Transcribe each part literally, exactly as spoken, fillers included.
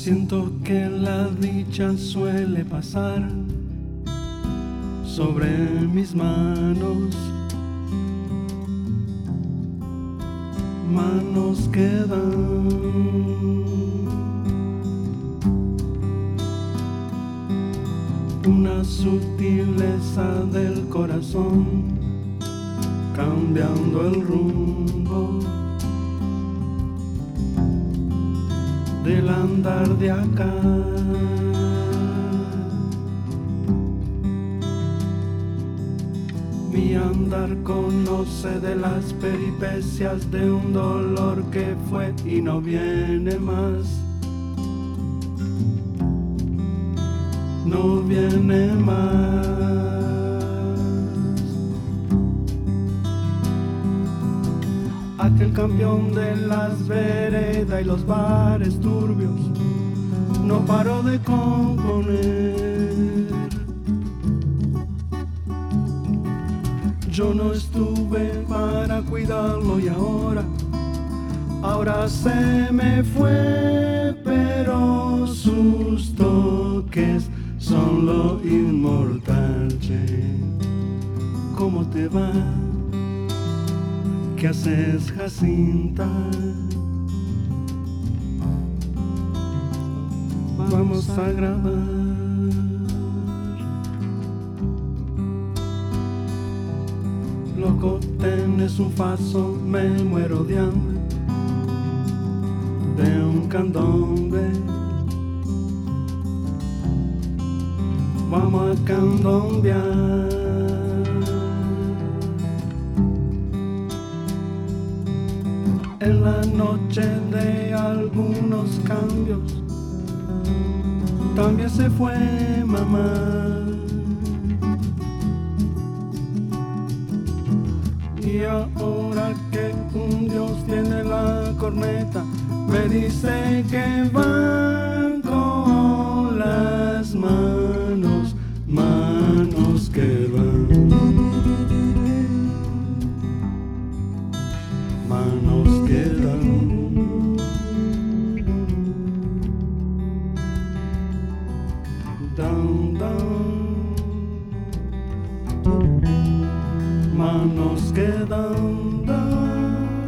Siento que la dicha suele pasar sobre mis manos, manos que dan. Una sutileza del corazón, cambiando el rumbo del andar de acá. Mi andar conoce de las peripecias de un dolor que fue y no viene más. No viene más. Aquel campeón de las veredas y los bares turbios no paró de componer. Yo no estuve para cuidarlo y ahora, ahora se me fue, pero sus toques son lo inmortal. Che, ¿cómo te va? ¿Qué haces, Jacinta? Vamos a grabar. Loco, tenés un paso, me muero de hambre, de un candombe. Vamos a candombear. En la noche de algunos cambios también se fue mamá. Y ahora que un Dios tiene la corneta, me dice que van con las manos, manos que van, manos que dan. Dan, dan. Manos que dan, dan.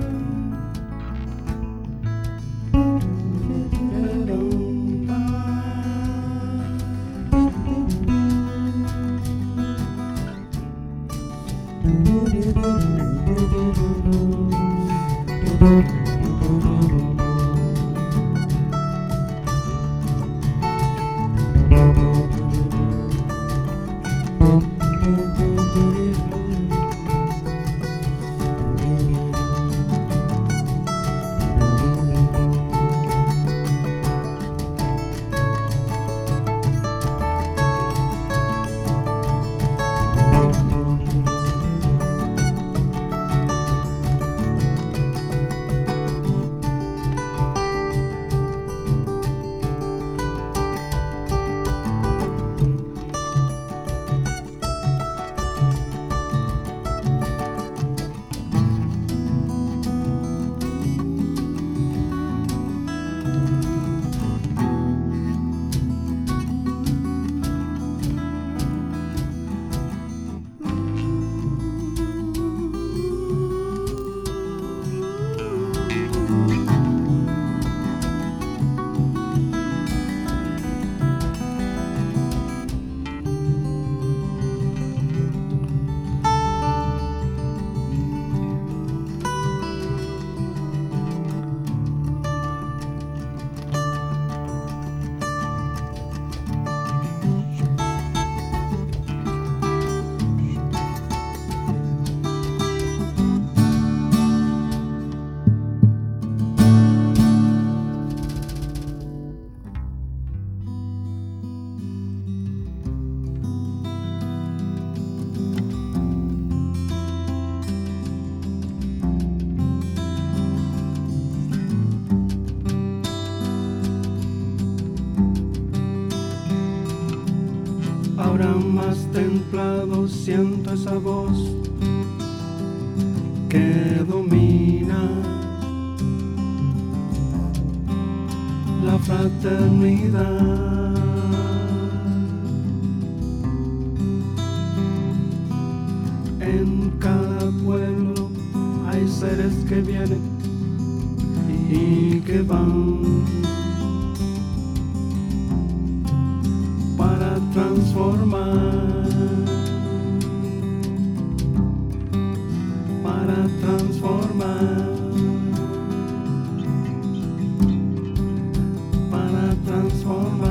Ahora más templado siento esa voz que domina la fraternidad. En cada pueblo hay seres que vienen y que van para transformar, para transformar, para transformar.